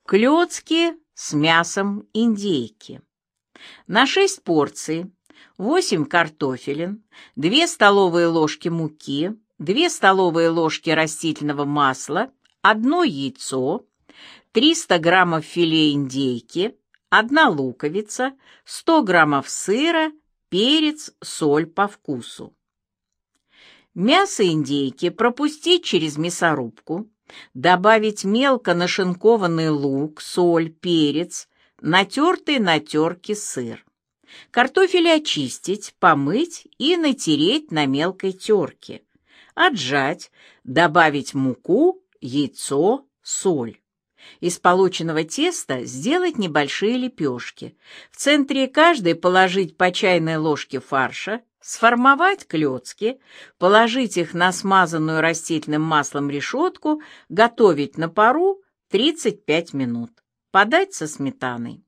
Клёцки с мясом индейки. На 6 порций 8 картофелин, 2 столовые ложки муки, 2 столовые ложки растительного масла, 1 яйцо, 300 граммов филе индейки, 1 луковица, 100 граммов сыра, перец, соль по вкусу. Мясо индейки пропустить через мясорубку, добавить мелко нашинкованный лук, соль, перец, натертый на терке сыр. Картофель очистить, помыть и натереть на мелкой терке. Отжать, добавить муку, яйцо, соль. Из полученного теста сделать небольшие лепешки. В центре каждой положить по чайной ложке фарша, сформовать клёцки, положить их на смазанную растительным маслом решетку, готовить на пару 35 минут. Подать со сметаной.